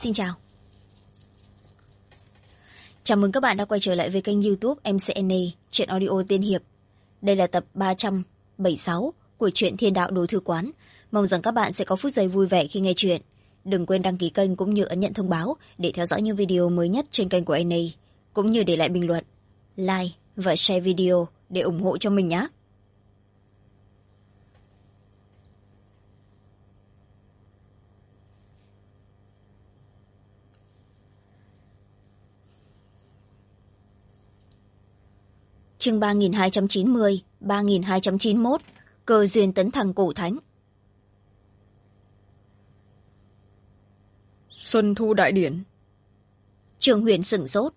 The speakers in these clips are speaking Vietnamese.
Xin chào. Chào mừng các bạn đã quay trở lại với kênh YouTube MCNA Truyện Audio Tiên Hiệp. Đây là tập 376 của truyện Thiên Đạo Đồ Thư Quán. Mong rằng các bạn sẽ có phút giây vui vẻ khi nghe chuyện. Đừng quên đăng ký kênh cũng như ấn nhận thông báo để theo dõi những video mới nhất trên kênh của NA, cũng như để lại bình luận, like và share video để ủng hộ cho mình nhé. Chương 3290, 3291, cơ duyên tấn thăng cổ thánh. Xuân Thu Đại Điển. Trương Huyền sửng sốt.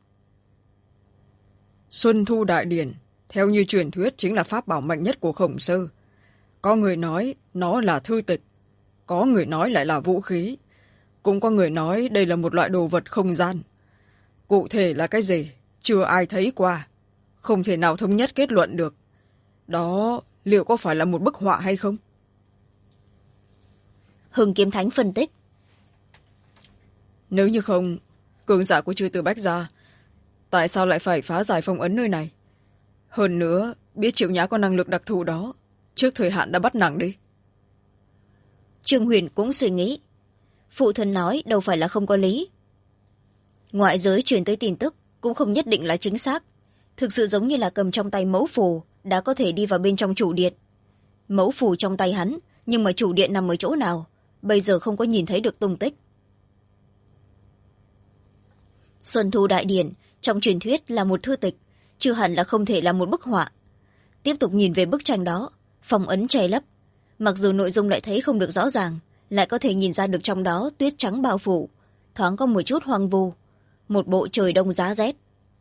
Xuân Thu Đại Điển, theo như truyền thuyết chính là pháp bảo mạnh nhất của Khổng Sư. Có người nói nó là thư tịch, có người nói lại là vũ khí, cũng có người nói đây là một loại đồ vật không gian. Cụ thể là cái gì, chưa ai thấy qua, không thể nào thống nhất kết luận được. Đó liệu có phải là một bức họa hay không? Hưng Kiếm Thánh phân tích. Nếu như không, cường giả của chư tử Bách Gia tại sao lại phải phá giải phong ấn nơi này? Hơn nữa, biết Triệu Nhã có năng lực đặc thù đó, trước thời hạn đã bắt nặng đi. Trương Huyền cũng suy nghĩ. Phụ thân nói đâu phải là không có lý. Ngoại giới truyền tới tin tức cũng không nhất định là chính xác. Thực sự giống như là cầm trong tay mẫu phù đã có thể đi vào bên trong chủ điện. Mẫu phù trong tay hắn, nhưng mà chủ điện nằm ở chỗ nào, bây giờ không có nhìn thấy được tung tích. Xuân Thu Đại Điển trong truyền thuyết là một thư tịch, chưa hẳn là không thể là một bức họa. Tiếp tục nhìn về bức tranh đó, phong ấn che lấp, mặc dù nội dung lại thấy không được rõ ràng, lại có thể nhìn ra được trong đó tuyết trắng bao phủ, thoáng có một chút hoang vu, một bộ trời đông giá rét.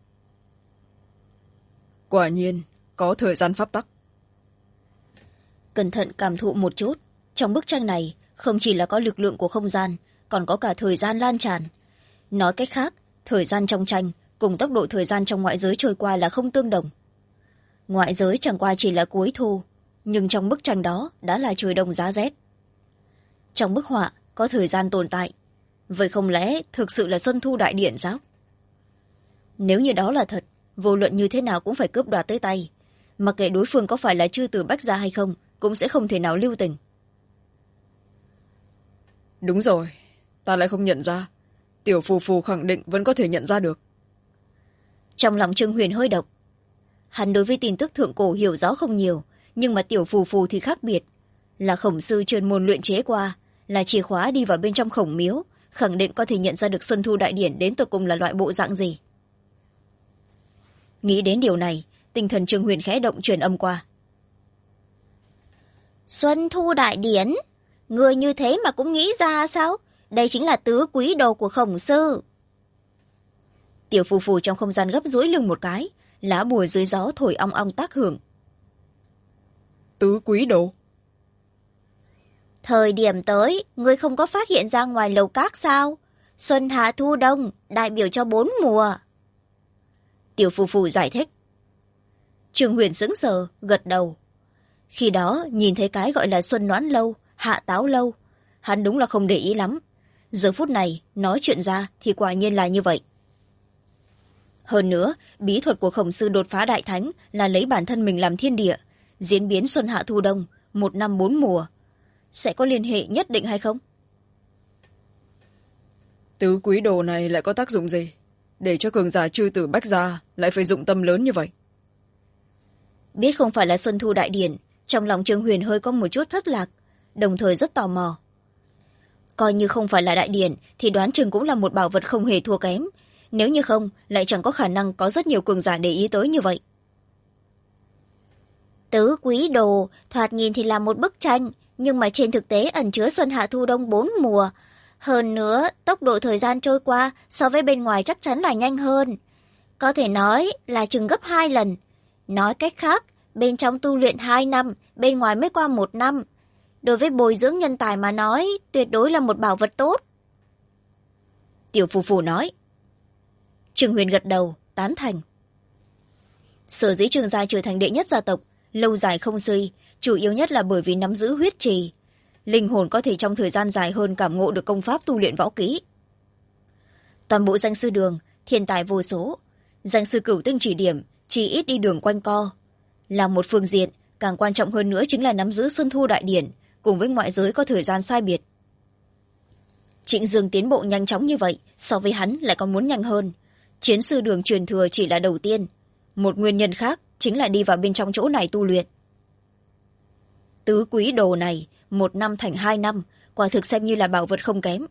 Quả nhiên có thời gian pháp tắc. Cẩn thận cảm thụ một chút, trong bức tranh này không chỉ là có lực lượng của không gian, còn có cả thời gian lan tràn. Nói cách khác, thời gian trong tranh cùng tốc độ thời gian trong ngoại giới trôi qua là không tương đồng. Ngoại giới chẳng qua chỉ là cuối thu, nhưng trong bức tranh đó đã là trời đông giá rét. Trong bức họa có thời gian tồn tại, vậy không lẽ thực sự là Xuân Thu Đại Điển sao? Nếu như đó là thật, vô luận như thế nào cũng phải cướp đoạt tới tay, mặc kệ đối phương có phải là chư tử Bách Gia hay không, cũng sẽ không thể nào lưu tình. Đúng rồi, ta lại không nhận ra. Tiểu phù phù khẳng định vẫn có thể nhận ra được. Trong lòng Trương Huyền hơi độc. Hắn đối với tin tức thượng cổ hiểu rõ không nhiều, nhưng mà tiểu phù phù thì khác biệt. Là khổng sư chuyên môn luyện chế qua, là chìa khóa đi vào bên trong khổng miếu, khẳng định có thể nhận ra được Xuân Thu Đại Điển đến tận cùng là loại bộ dạng gì. Nghĩ đến điều này, tinh thần Trương Huyền khẽ động truyền âm qua. Xuân Thu Đại Điển? Người như thế mà cũng nghĩ ra sao? Đây chính là tứ quý đồ của Khổng sư. Tiểu phù phù trong không gian gấp duỗi lưng một cái, lá bùa dưới gió thổi ong ong tác hưởng. Tứ quý đồ? Thời điểm tới, ngươi không có phát hiện ra ngoài lầu các sao? Xuân hạ thu đông, đại biểu cho 4 mùa. Tiểu phù phù giải thích. Trương Huyền sững sờ, gật đầu. Khi đó nhìn thấy cái gọi là xuân noãn lâu, hạ táo lâu, hắn đúng là không để ý lắm. Giờ phút này nói chuyện ra thì quả nhiên là như vậy. Hơn nữa, bí thuật của Khổng sư đột phá đại thánh là lấy bản thân mình làm thiên địa, diễn biến xuân hạ thu đông, 1 năm 4 mùa. Sẽ có liên hệ nhất định hay không? Tứ quý đồ này lại có tác dụng gì, để cho cường giả chư tử Bách Gia lại phải dụng tâm lớn như vậy? Biết không phải là Xuân Thu Đại Điển, trong lòng Trương Huyền hơi có một chút thất lạc, đồng thời rất tò mò. Coi như không phải là đại điển thì đoán chừng cũng là một bảo vật không hề thua kém. Nếu như không, lại chẳng có khả năng có rất nhiều cường giả để ý tới như vậy. Tứ quý đồ, thoạt nhìn thì là một bức tranh, nhưng mà trên thực tế ẩn chứa xuân hạ thu đông 4 mùa. Hơn nữa, tốc độ thời gian trôi qua so với bên ngoài chắc chắn là nhanh hơn. Có thể nói là chừng gấp 2 lần. Nói cách khác, bên trong tu luyện 2 năm, bên ngoài mới qua 1 năm. Đối với bồi dưỡng nhân tài mà nói, tuyệt đối là một bảo vật tốt. Tiểu phù phù nói. Trương Huyền gật đầu, tán thành. Sở dĩ Trương gia trở thành đệ nhất gia tộc, lâu dài không suy, chủ yếu nhất là bởi vì nắm giữ huyết trì. Linh hồn có thể trong thời gian dài hơn cảm ngộ được công pháp tu luyện võ kỹ. Toàn bộ danh sư đường thiên tài vô số, danh sư cửu tinh chỉ điểm chỉ ít đi đường quanh co. Là một phương diện, càng quan trọng hơn nữa chính là nắm giữ xuân thu đại điển cùng với ngoại giới có thời gian sai biệt. Trịnh Dương tiến bộ nhanh chóng như vậy, so với hắn lại còn muốn nhanh hơn. Chiến sư đường truyền thừa chỉ là đầu tiên, một nguyên nhân khác chính là đi vào bên trong chỗ này tu luyện. Tứ quý đồ này 1 năm thành 2 năm, quả thực xem như là bảo vật không kém.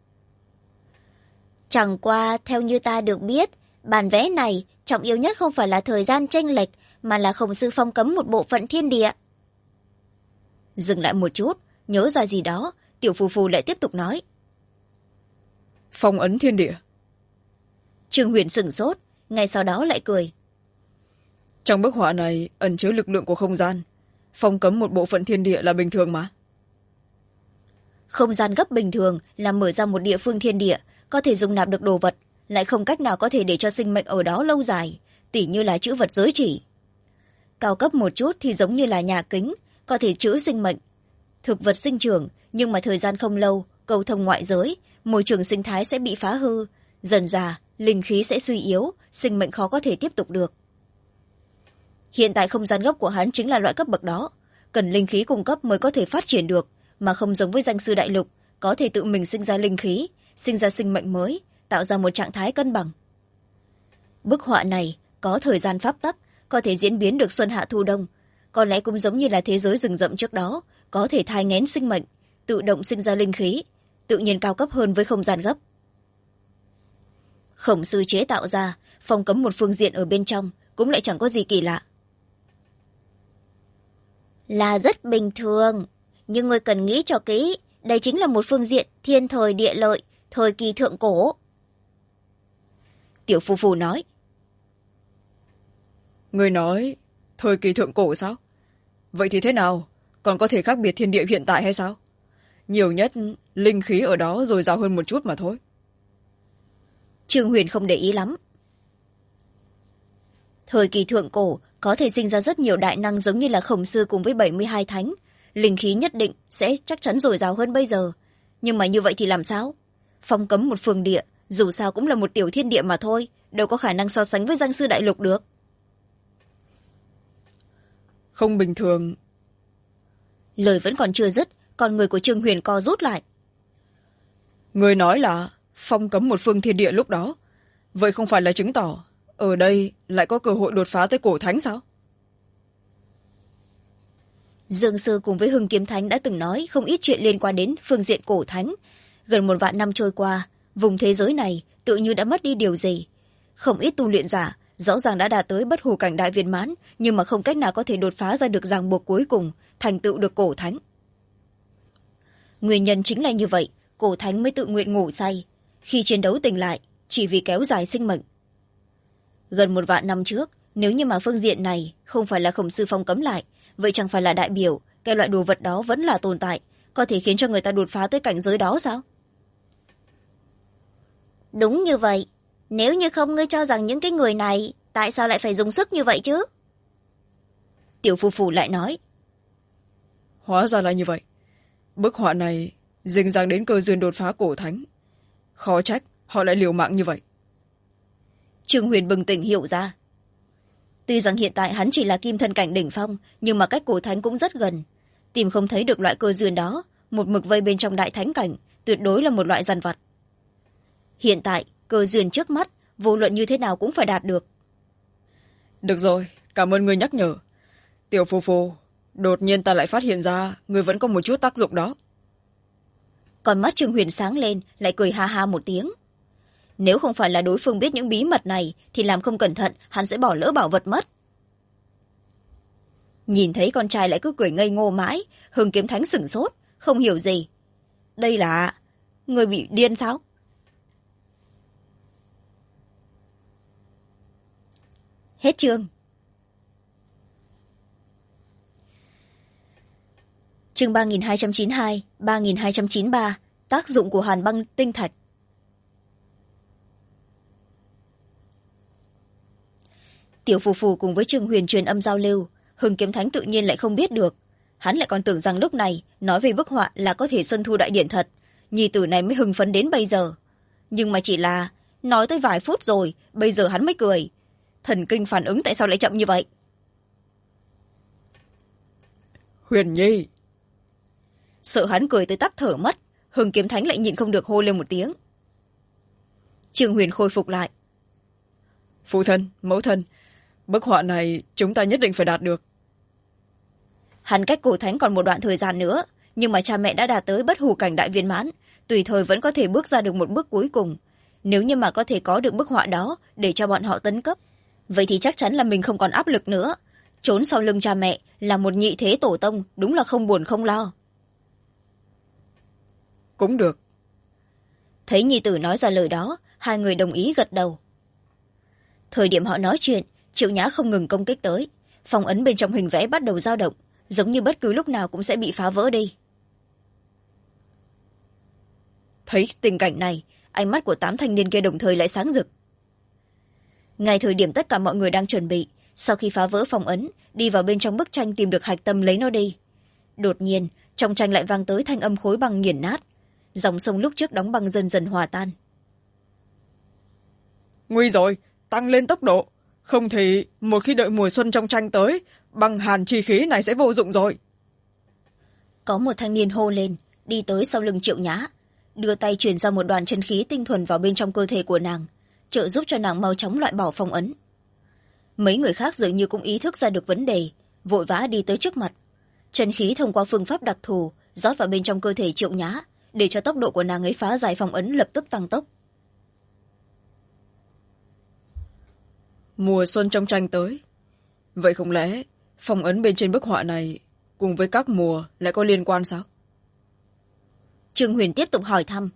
Chẳng qua theo như ta được biết, bản vẽ này trọng yếu nhất không phải là thời gian chênh lệch, mà là Khổng sư phong cấm một bộ phận thiên địa. Dừng lại một chút, nhớ ra gì đó, Tiểu Phù Phù lại tiếp tục nói. Phong ấn thiên địa. Trương Huyền sửng sốt, ngay sau đó lại cười. Trong bức họa này ẩn chứa lực lượng của không gian, phong cấm một bộ phận thiên địa là bình thường mà. Không gian gấp bình thường là mở ra một địa phương thiên địa, có thể dung nạp được đồ vật, lại không cách nào có thể để cho sinh mệnh ở đó lâu dài, tỉ như là chữ vật giới chỉ. Cao cấp một chút thì giống như là nhà kính, có thể trữ sinh mệnh, thực vật sinh trưởng, nhưng mà thời gian không lâu, cầu thông ngoại giới, môi trường sinh thái sẽ bị phá hư, dần dà linh khí sẽ suy yếu, sinh mệnh khó có thể tiếp tục được. Hiện tại không gian gốc của hắn chính là loại cấp bậc đó, cần linh khí cung cấp mới có thể phát triển được, mà không giống với danh sư đại lục, có thể tự mình sinh ra linh khí, sinh ra sinh mệnh mới, tạo ra một trạng thái cân bằng. Bức họa này có thời gian pháp tắc, có thể diễn biến được xuân hạ thu đông, có lẽ cũng giống như là thế giới rừng rậm trước đó, có thể thai nghén sinh mệnh, tự động sinh ra linh khí, tự nhiên cao cấp hơn với không gian gấp. Khổng sư chế tạo ra, phong cấm một phương diện ở bên trong, cũng lại chẳng có gì kỳ lạ. Là rất bình thường, nhưng người cần nghĩ cho kỹ, đây chính là một phương diện thiên thời địa lợi, thời kỳ thượng cổ. Tiểu Phù Phù nói. Người nói thời kỳ thượng cổ sao? Vậy thì thế nào? Còn có thể khác biệt thiên địa hiện tại hay sao? Nhiều nhất linh khí ở đó dồi dào hơn một chút mà thôi. Trương Huyền không để ý lắm. Thời kỳ thượng cổ có thể sinh ra rất nhiều đại năng giống như là Khổng sư cùng với 72 thánh, linh khí nhất định sẽ chắc chắn dồi dào hơn bây giờ. Nhưng mà như vậy thì làm sao? Phong cấm một phương địa, dù sao cũng là một tiểu thiên địa mà thôi, đâu có khả năng so sánh với danh sư đại lục được. Không bình thường. Lời vẫn còn chưa dứt, con người của Trương Huyền co rút lại. Người nói là phong cấm một phương thiên địa lúc đó, vậy không phải là chứng tỏ ở đây lại có cơ hội đột phá tới cổ thánh sao? Dương Sư cùng với Hưng Kiếm Thánh đã từng nói không ít chuyện liên quan đến phương diện cổ thánh. Gần 1 vạn năm trôi qua, vùng thế giới này tự như đã mất đi điều gì. Không ít tu luyện giả rõ ràng đã đạt tới bất hủ cảnh đại viên mãn, nhưng mà không cách nào có thể đột phá ra được ràng buộc cuối cùng, thành tựu được cổ thánh. Nguyên nhân chính là như vậy, cổ thánh mới tự nguyện ngủ say, khi chiến đấu tỉnh lại, chỉ vì kéo dài sinh mệnh. Gần 1 vạn năm trước, nếu như mà phương diện này không phải là Khổng sư phong cấm lại, vậy chẳng phải là đại biểu cái loại đồ vật đó vẫn là tồn tại, có thể khiến cho người ta đột phá tới cảnh giới đó sao? Đúng như vậy. Nếu như không, ngươi cho rằng những cái người này tại sao lại phải dùng sức như vậy chứ? Tiểu Phù Phù lại nói. Hóa ra là như vậy. Bức họa này dính dáng đến cơ duyên đột phá cổ thánh. Khó trách họ lại liều mạng như vậy. Trương Huyền bừng tỉnh hiểu ra. Tuy rằng hiện tại hắn chỉ là kim thân cảnh đỉnh phong, nhưng mà cách cổ thánh cũng rất gần. Tìm không thấy được loại cơ duyên đó, một mực vây bên trong đại thánh cảnh, tuyệt đối là một loại dằn vặt. Hiện tại, cơ duyên trước mắt, vô luận như thế nào cũng phải đạt được. Được rồi, cảm ơn người nhắc nhở. Tiểu Phù Phù, đột nhiên ta lại phát hiện ra người vẫn có một chút tác dụng đó. Còn mắt Trương Huyền sáng lên, lại cười ha ha một tiếng. Nếu không phải là đối phương biết những bí mật này, thì làm không cẩn thận, hắn sẽ bỏ lỡ bảo vật mất. Nhìn thấy con trai lại cứ cười ngây ngô mãi, Hưng Kiếm Thánh sửng sốt, không hiểu gì. Đây là... người bị điên sao? Hết chương. Chương 3292, 3293, tác dụng của hàn băng tinh thạch. Tiểu Phù Phù cùng với Trương Huyền truyền âm giao lưu, Hưng Kiếm Thánh tự nhiên lại không biết được. Hắn lại còn tưởng rằng lúc này nói về bức họa là có thể xuân thu đại điển thật, nhi tử này mới hưng phấn đến bây giờ. Nhưng mà chỉ là nói tới vài phút rồi bây giờ hắn mới cười. Thần kinh phản ứng tại sao lại chậm như vậy? Huyền Nhi. Sợ hắn cười tới tắt thở mất, Hưng Kiếm Thánh lại nhịn không được hô lên một tiếng. Trương Huyền khôi phục lại. Phụ thân, mẫu thân, bức họa này chúng ta nhất định phải đạt được. Hắn cách cổ thánh còn một đoạn thời gian nữa, nhưng mà cha mẹ đã đạt tới bất hủ cảnh đại viên mãn, tùy thời vẫn có thể bước ra được một bước cuối cùng. Nếu như mà có thể có được bức họa đó để cho bọn họ tấn cấp, vậy thì chắc chắn là mình không còn áp lực nữa. Trốn sau lưng cha mẹ là một nhị thế tổ tông, đúng là không buồn không lo. Cũng được. Thấy nhi tử nói ra lời đó, hai người đồng ý gật đầu. Thời điểm họ nói chuyện, Triệu Nhã không ngừng công kích tới. Phong ấn bên trong hình vẽ bắt đầu dao động, giống như bất cứ lúc nào cũng sẽ bị phá vỡ đi. Thấy tình cảnh này, ánh mắt của 8 thanh niên kia đồng thời lại sáng rực. Ngay thời điểm tất cả mọi người đang chuẩn bị, sau khi phá vỡ phong ấn, đi vào bên trong bức tranh tìm được hạch tâm lấy nó đi. Đột nhiên, trong tranh lại vang tới thanh âm khối băng nghiền nát. Dòng sông lúc trước đóng băng dần dần hòa tan. Nguy rồi, tăng lên tốc độ. Không thì một khi đợi mùa xuân trong tranh tới, băng hàn chi khí này sẽ vô dụng rồi. Có một thanh niên hô lên, đi tới sau lưng Triệu Nhã, đưa tay truyền ra một đoàn chân khí tinh thuần vào bên trong cơ thể của nàng, trợ giúp cho nàng mau chóng loại bỏ phong ấn. Mấy người khác dường như cũng ý thức ra được vấn đề, vội vã đi tới trước mặt. Chân khí thông qua phương pháp đặc thù rót vào bên trong cơ thể Triệu Nhã, để cho tốc độ của nàng ấy phá giải phong ấn lập tức tăng tốc. Mùa xuân trong tranh tới. Vậy không lẽ phong ấn bên trên bức họa này cùng với các mùa lại có liên quan sao? Trương Huyền tiếp tục hỏi thăm.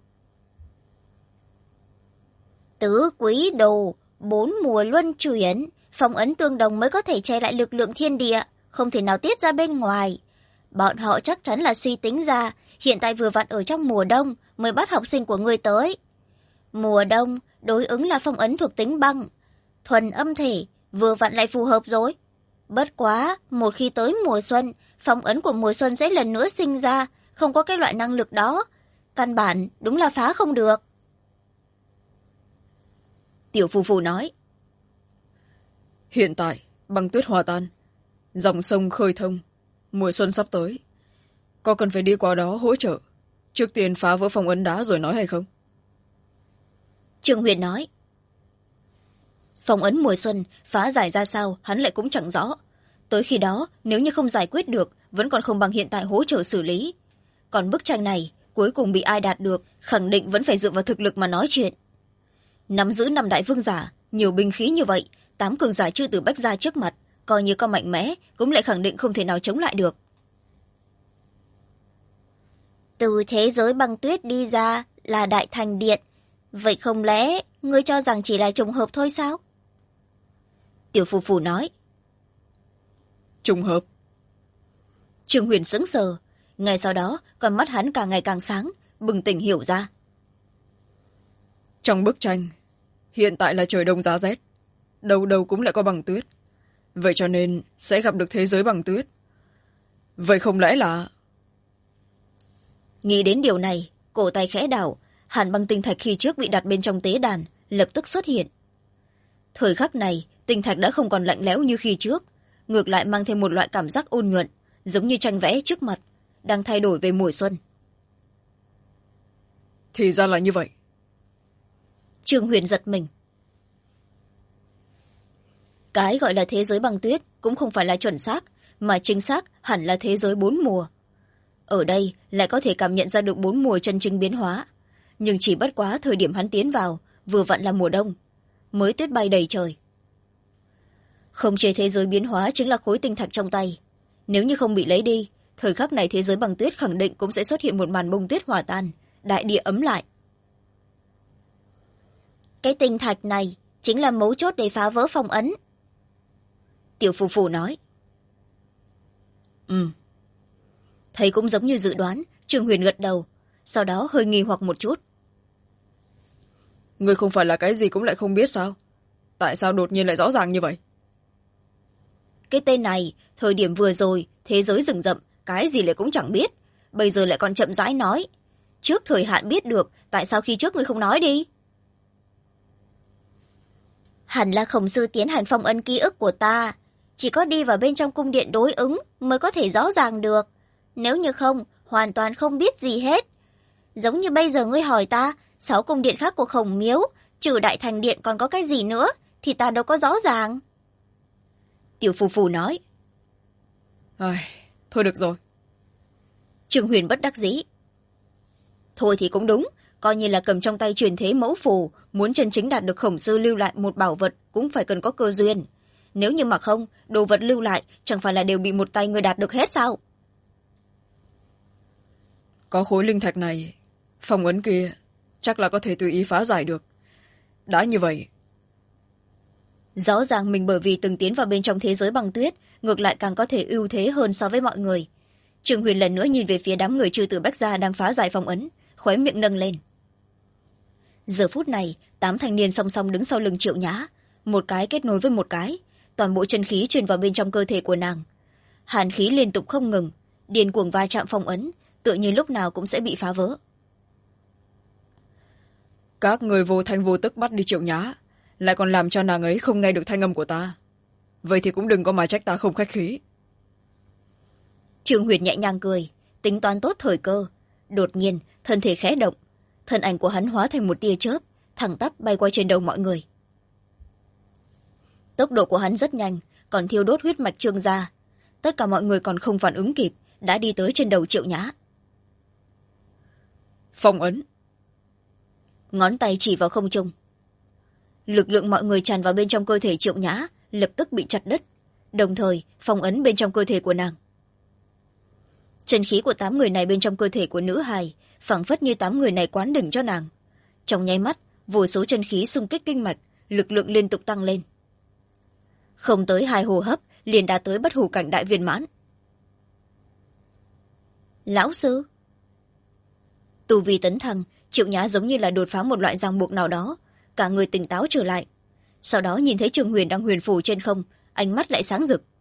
Tứ quý đồ, 4 mùa luân chuyển, phong ấn tương đồng mới có thể che lại lực lượng thiên địa, không thể nào tiết ra bên ngoài. Bọn họ chắc chắn là suy tính ra, hiện tại vừa vặn ở trong mùa đông mới bắt học sinh của ngươi tới. Mùa đông đối ứng là phong ấn thuộc tính băng, thuần âm thể, vừa vặn lại phù hợp rồi. Bất quá, một khi tới mùa xuân, phong ấn của mùa xuân sẽ lần nữa sinh ra, không có cái loại năng lực đó. Căn bản đúng là phá không được. Tiểu Phù Phù nói. Hiện tại, băng tuyết hòa tan, dòng sông khơi thông, mùa xuân sắp tới. Có cần phải đi qua đó hỗ trợ, trước tiên phá vỡ phong ấn đá rồi nói hay không? Trương Huyền nói. Phong ấn mùa xuân phá giải ra sao hắn lại cũng chẳng rõ. Tới khi đó, nếu như không giải quyết được, vẫn còn không bằng hiện tại hỗ trợ xử lý. Còn bức tranh này, cuối cùng bị ai đạt được, khẳng định vẫn phải dựa vào thực lực mà nói chuyện. Nắm giữ 5 đại vương giả, nhiều binh khí như vậy, 8 cường giả chư tử bách gia trước mặt, coi như có mạnh mẽ, cũng lại khẳng định không thể nào chống lại được. Từ thế giới băng tuyết đi ra là Đại Thành Điện, vậy không lẽ ngươi cho rằng chỉ là trùng hợp thôi sao? Tiểu Phù Phù nói. Trùng hợp? Trương Huyền sững sờ, ngay sau đó con mắt hắn càng ngày càng sáng, bừng tỉnh hiểu ra. Trong bức tranh, hiện tại là trời đông giá rét, đâu đâu cũng lại có băng tuyết. Vậy cho nên sẽ gặp được thế giới băng tuyết. Vậy không lẽ là... Nghĩ đến điều này, cổ tay khẽ đảo, hàn băng tinh thạch khi trước bị đặt bên trong tế đàn, lập tức xuất hiện. Thời khắc này, tinh thạch đã không còn lạnh lẽo như khi trước, ngược lại mang thêm một loại cảm giác ôn nhuận, giống như tranh vẽ trước mặt, đang thay đổi về mùa xuân. Thì ra là như vậy. Trương Huyền giật mình. Cái gọi là thế giới băng tuyết cũng không phải là chuẩn xác, mà chính xác hẳn là thế giới 4 mùa. Ở đây lại có thể cảm nhận ra được 4 mùa chân chính biến hóa, nhưng chỉ bất quá thời điểm hắn tiến vào vừa vặn là mùa đông, mới tuyết bay đầy trời. Không chế thế giới biến hóa chính là khối tinh thạch trong tay. Nếu như không bị lấy đi, thời khắc này thế giới băng tuyết khẳng định cũng sẽ xuất hiện một màn bông tuyết hòa tan, đại địa ấm lại. Cái tinh thạch này chính là mấu chốt để phá vỡ phong ấn. Tiểu Phù Phù nói. Thấy cũng giống như dự đoán, Trương Huyền gật đầu, sau đó hơi nghi hoặc một chút. Ngươi không phải là cái gì cũng lại không biết sao? Tại sao đột nhiên lại rõ ràng như vậy? Cái tên này, thời điểm vừa rồi, thế giới rừng rậm, cái gì lại cũng chẳng biết. Bây giờ lại còn chậm rãi nói. Trước thời hạn biết được, tại sao khi trước ngươi không nói đi? Hẳn là Khổng Sư tiến hành phong ấn ký ức của ta. Chỉ có đi vào bên trong cung điện đối ứng mới có thể rõ ràng được. Nếu như không, hoàn toàn không biết gì hết. Giống như bây giờ ngươi hỏi ta, 6 cung điện khác của Khổng Miếu, trừ Đại Thành Điện còn có cái gì nữa, thì ta đâu có rõ ràng. Tiểu Phù Phù nói. Thôi được rồi. Trương Huyền bất đắc dĩ. Thôi thì cũng đúng, coi như là cầm trong tay truyền thế mẫu phù, muốn chân chính đạt được Khổng Sư lưu lại một bảo vật cũng phải cần có cơ duyên. Nếu như mà không, đồ vật lưu lại chẳng phải là đều bị một tay người đạt được hết sao? Có khối linh thạch này, phong ấn kia chắc là có thể tùy ý phá giải được. Đã như vậy, rõ ràng mình bởi vì từng tiến vào bên trong thế giới băng tuyết, ngược lại càng có thể ưu thế hơn so với mọi người. Trương Huyền lần nữa nhìn về phía đám người Chư Tử Bách Gia đang phá giải phong ấn, khóe miệng nâng lên. Giờ phút này, 8 thanh niên song song đứng sau lưng Triệu Nhã, một cái kết nối với một cái, toàn bộ chân khí truyền vào bên trong cơ thể của nàng. Hàn khí liên tục không ngừng, điên cuồng va chạm phong ấn, tựa như lúc nào cũng sẽ bị phá vỡ. các người vô thanh vô tức bắt đi Triệu Nhã, lại còn làm cho nàng ấy không nghe được thanh âm của ta. Vậy thì cũng đừng có mà trách ta không khách khí. Trương Huyền nhẹ nhàng cười, tính toán tốt thời cơ. Đột nhiên, thân thể khẽ động, thân ảnh của hắn hóa thành một tia chớp, thẳng tắp bay qua trên đầu mọi người. Tốc độ của hắn rất nhanh, còn thiêu đốt huyết mạch Trương gia. Tất cả mọi người còn không phản ứng kịp, đã đi tới trên đầu Triệu Nhã. Phong ấn. Ngón tay chỉ vào không trung. Lực lượng mọi người tràn vào bên trong cơ thể Triệu Nhã, lập tức bị chặt đứt, đồng thời phong ấn bên trong cơ thể của nàng. Chân khí của 8 người này bên trong cơ thể của nữ hài phảng phất như 8 người này quán đỉnh cho nàng. Trong nháy mắt, vô số chân khí xung kích kinh mạch, lực lượng liên tục tăng lên. Không tới 2 hô hấp liền đã tới bất hủ cảnh đại viên mãn. Lão sư. Tu vi tấn thăng, Triệu Nhã giống như là đột phá một loại ràng buộc nào đó, cả người tỉnh táo trở lại. Sau đó nhìn thấy Trương Huyền đang huyền phù trên không, ánh mắt lại sáng rực.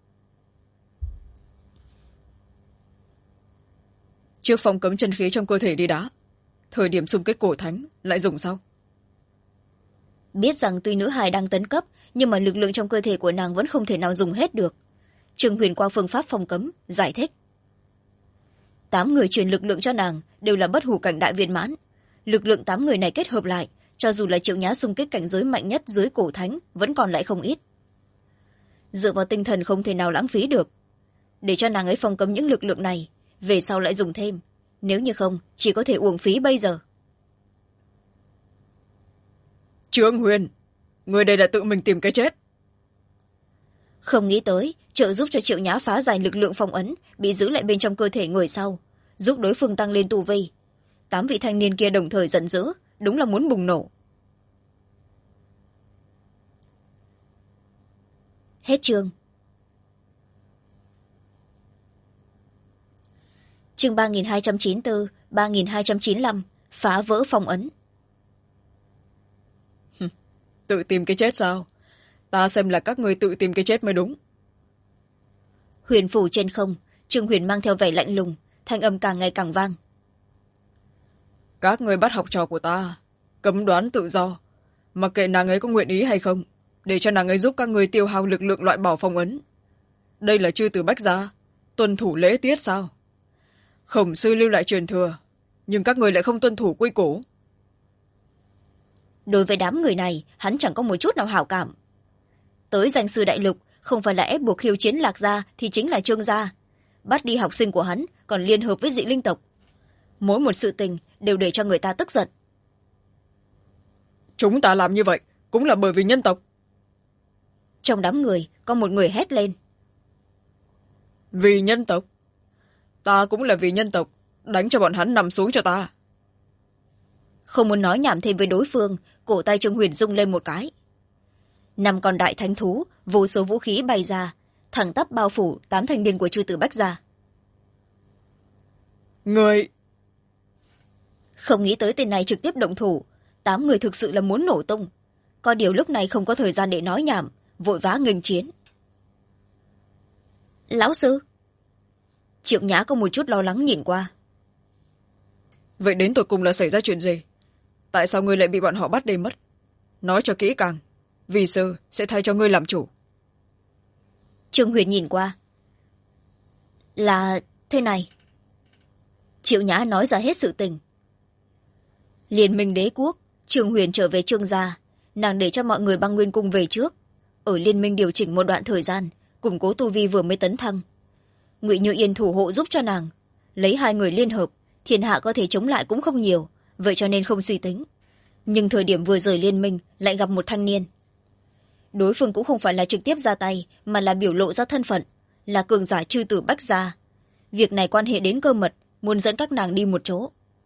Trước phong cấm chân khí trong cơ thể đi đã, thời điểm xung kích cổ thánh lại dùng sau. Biết rằng tuy nữ hài đang tấn cấp, nhưng mà lực lượng trong cơ thể của nàng vẫn không thể nào dùng hết được. Trương Huyền qua phương pháp phong cấm giải thích. 8 người truyền lực lượng cho nàng đều là bất hủ cảnh đại viên mãn. Lực lượng 8 người này kết hợp lại, cho dù là Triệu Nhã xung kích cảnh giới mạnh nhất dưới cổ thánh vẫn còn lại không ít. Dựa vào tinh thần không thể nào lãng phí được. Để cho nàng ấy phong cấm những lực lượng này, về sau lại dùng thêm. Nếu như không, chỉ có thể uổng phí bây giờ. Trương Huyền, người đây là tự mình tìm cái chết. Không nghĩ tới, trợ giúp cho Triệu Nhã phá giải lực lượng phong ấn bị giữ lại bên trong cơ thể người sau, giúp đối phương tăng lên tu vi. 8 vị thanh niên kia đồng thời giận dữ, đúng là muốn bùng nổ. Hết chương. Chương 3294, 3295, phá vỡ phong ấn. Tự tìm cái chết sao? Ta xem là các người tự tìm cái chết mới đúng. Huyền phủ trên không, Trương Huyền mang theo vẻ lạnh lùng, thanh âm càng ngày càng vang. Các người bắt học trò của ta, cấm đoán tự do, mặc kệ nàng ấy có nguyện ý hay không, để cho nàng ấy giúp các người tiêu hao lực lượng loại bỏ phong ấn. Đây là Chư Tử Bách Gia, tuân thủ lễ tiết sao? Khổng sư lưu lại truyền thừa, nhưng các người lại không tuân thủ quy củ. Đối với đám người này, hắn chẳng có một chút nào hảo cảm. Tới danh sư đại lục, không phải là ép buộc khiêu chiến Lạc gia thì chính là Trương gia. Bắt đi học sinh của hắn, còn liên hợp với dị linh tộc. Mỗi một sự tình đều để cho người ta tức giận. Chúng ta làm như vậy cũng là bởi vì nhân tộc. Trong đám người, có một người hét lên. Vì nhân tộc? Ta cũng là vì nhân tộc, đánh cho bọn hắn nằm xuống cho ta. Không muốn nói nhảm thêm với đối phương, cổ tay Trương Huyền rung lên một cái. 5 con đại thánh thú, vô số vũ khí bay ra, thẳng tắp bao phủ 8 thanh niên của Chư Tử Bách Gia. Người... Không nghĩ tới tên này trực tiếp động thủ, 8 người thực sự là muốn nổ tung. Có điều lúc này không có thời gian để nói nhảm, vội vã nghênh chiến. Lão sư. Triệu Nhã có một chút lo lắng nhìn qua. Vậy đến tột cùng là xảy ra chuyện gì? Tại sao ngươi lại bị bọn họ bắt đi mất? Nói cho kỹ càng, vì sư sẽ thay cho ngươi làm chủ. Trương Huyền nhìn qua. Là thế này. Triệu Nhã nói ra hết sự tình. Liên minh đế quốc, Trương Huyền trở về Trương gia, nàng để cho mọi người băng nguyên cung về trước, ở liên minh điều chỉnh một đoạn thời gian, củng cố tu vi vừa mới tấn thăng. Ngụy Như Yên thủ hộ giúp cho nàng, lấy hai người liên hợp, thiên hạ có thể chống lại cũng không nhiều, vậy cho nên không suy tính. Nhưng thời điểm vừa rời liên minh lại gặp một thanh niên. Đối phương cũng không phải là trực tiếp ra tay, mà là biểu lộ ra thân phận, là cường giả chư tử Bách gia. Việc này quan hệ đến cơ mật, muốn dẫn các nàng đi một chỗ.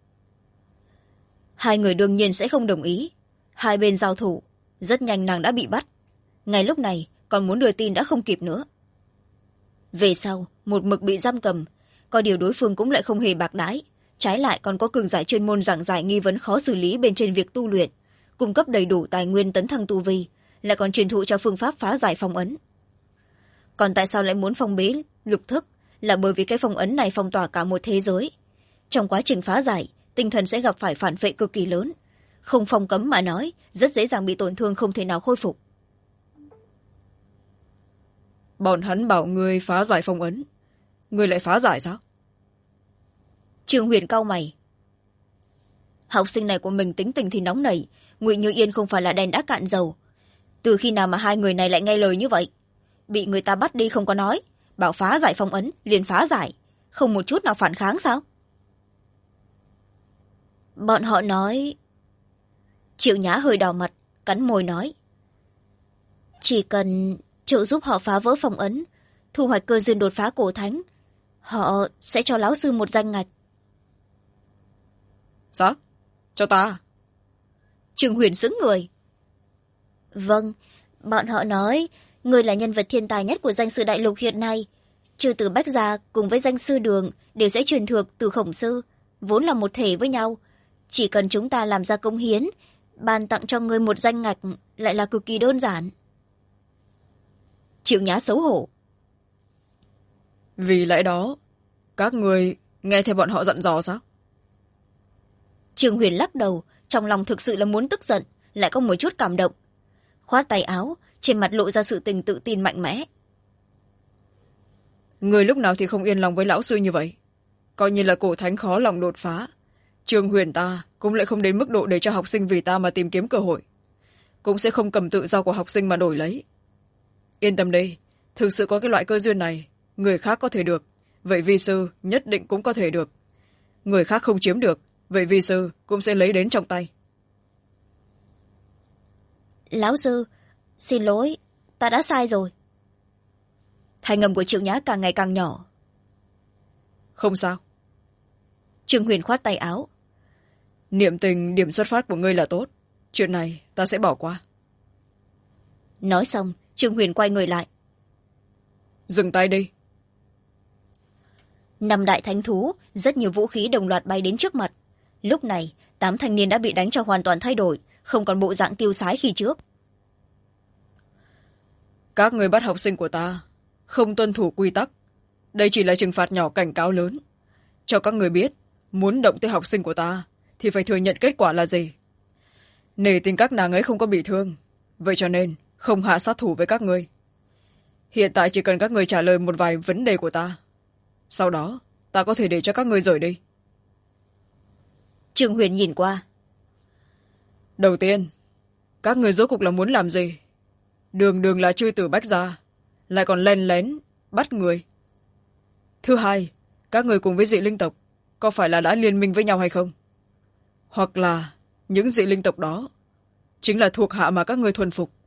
Hai người đương nhiên sẽ không đồng ý. Hai bên giao thủ, rất nhanh nàng đã bị bắt. Ngay lúc này còn muốn đưa tin đã không kịp nữa. Về sau một mực bị giam cầm, có điều đối phương cũng lại không hề bạc đãi, trái lại còn có cường giả chuyên môn giảng giải nghi vấn khó xử lý bên trên việc tu luyện, cung cấp đầy đủ tài nguyên tấn thăng tu vi, lại còn truyền thụ cho phương pháp phá giải phong ấn. Còn tại sao lại muốn phong bế lục thức, là bởi vì cái phong ấn này phong tỏa cả một thế giới. Trong quá trình phá giải, tinh thần sẽ gặp phải phản vệ cực kỳ lớn, không phong cấm mà nói rất dễ dàng bị tổn thương, không thể nào khôi phục. Bọn hắn bảo ngươi phá giải phong ấn, ngươi lại phá giải sao? Trương Huyền cau mày. Học sinh này của mình tính tình thì nóng nảy, Ngụy Như Yên không phải là đèn đã cạn dầu. Từ khi nào mà hai người này lại nghe lời như vậy? Bị người ta bắt đi không có nói, bảo phá giải phong ấn liền phá giải, không một chút nào phản kháng sao? Bọn họ nói. Triệu Nhã hơi đỏ mặt, cắn môi nói, chỉ cần trợ giúp họ phá vỡ phong ấn, thu hoạch cơ duyên đột phá cổ thánh, họ sẽ cho lão sư một danh ngạch. Sao? Cho ta? Trương Huyền sững người. Vâng, bọn họ nói người là nhân vật thiên tài nhất của danh sư đại lục hiện nay. Trừ từ Bách gia cùng với danh sư Đường đều sẽ truyền thừa từ Khổng sư, vốn là một thể với nhau. Chỉ cần chúng ta làm ra công hiến, ban tặng cho người một danh ngạch lại là cực kỳ đơn giản. Triệu Nhã xấu hổ. Vì lẽ đó, các người nghe theo bọn họ dặn dò sao? Trương Huyền lắc đầu, trong lòng thực sự là muốn tức giận, lại có một chút cảm động. Khoát tay áo, trên mặt lộ ra sự tình tự tin mạnh mẽ. Người lúc nào thì không yên lòng với lão sư như vậy. Coi như là cổ thánh khó lòng đột phá. Trương Huyền ta cũng lại không đến mức độ để cho học sinh vì ta mà tìm kiếm cơ hội. Cũng sẽ không cầm tự do của học sinh mà đổi lấy. Yên tâm đi, thực sự có cái loại cơ duyên này, người khác có thể được, vậy vi sư nhất định cũng có thể được. Người khác không chiếm được, vậy vi sư cũng sẽ lấy đến trong tay. Lão sư, xin lỗi, ta đã sai rồi. Thanh âm của Triệu Nhã càng ngày càng nhỏ. Không sao. Trương Huyền khoát tay áo. Niệm tình điểm xuất phát của ngươi là tốt, chuyện này ta sẽ bỏ qua. Nói xong, Trương Huyền quay người lại. Dừng tay đi. 5 đại thánh thú, rất nhiều vũ khí đồng loạt bay đến trước mặt. Lúc này 8 thanh niên đã bị đánh cho hoàn toàn thay đổi, không còn bộ dạng tiêu sái khi trước. Các người bắt học sinh của ta không tuân thủ quy tắc, đây chỉ là trừng phạt nhỏ, cảnh cáo lớn. Cho các người biết, muốn động tới học sinh của ta thì phải thừa nhận kết quả là gì. Nể tình các nàng ấy không có bị thương, vậy cho nên không hạ sát thủ với các ngươi. Hiện tại chỉ cần các người trả lời một vài vấn đề của ta, sau đó ta có thể để cho các người rời đi. Trương Huyền nhìn qua. Đầu tiên, các người rốt cuộc là muốn làm gì? Đường đường là chư tử Bách gia, lại còn len lén bắt người. Thứ hai, các người cùng với dị linh tộc có phải là đã liên minh với nhau hay không? Hoặc là những dị linh tộc đó chính là thuộc hạ mà các người thuần phục.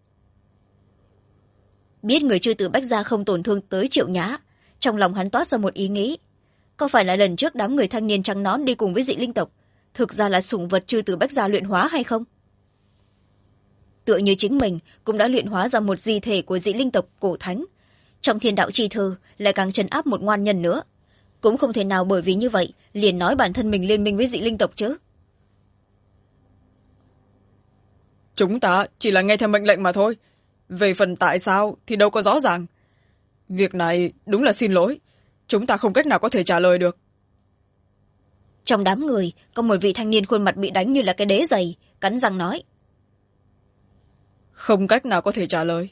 Biết người chư tử Bách gia không tổn thương tới Triệu Nhã, trong lòng hắn toát ra một ý nghĩ. Có phải là lần trước đám người thanh niên trắng nón đi cùng với dị linh tộc thực ra là sủng vật chư tử Bách gia luyện hóa hay không? Tựa như chính mình cũng đã luyện hóa ra một di thể của dị linh tộc cổ thánh, trong thiên đạo chi thư lại càng trấn áp một ngoan nhân nữa. Cũng không thể nào bởi vì như vậy liền nói bản thân mình liên minh với dị linh tộc chứ. Chúng ta chỉ là nghe theo mệnh lệnh mà thôi, về phần tại sao thì đâu có rõ ràng. Việc này đúng là xin lỗi, chúng ta không cách nào có thể trả lời được. Trong đám người có một vị thanh niên khuôn mặt bị đánh như là cái đế giày, cắn răng nói. Không cách nào có thể trả lời.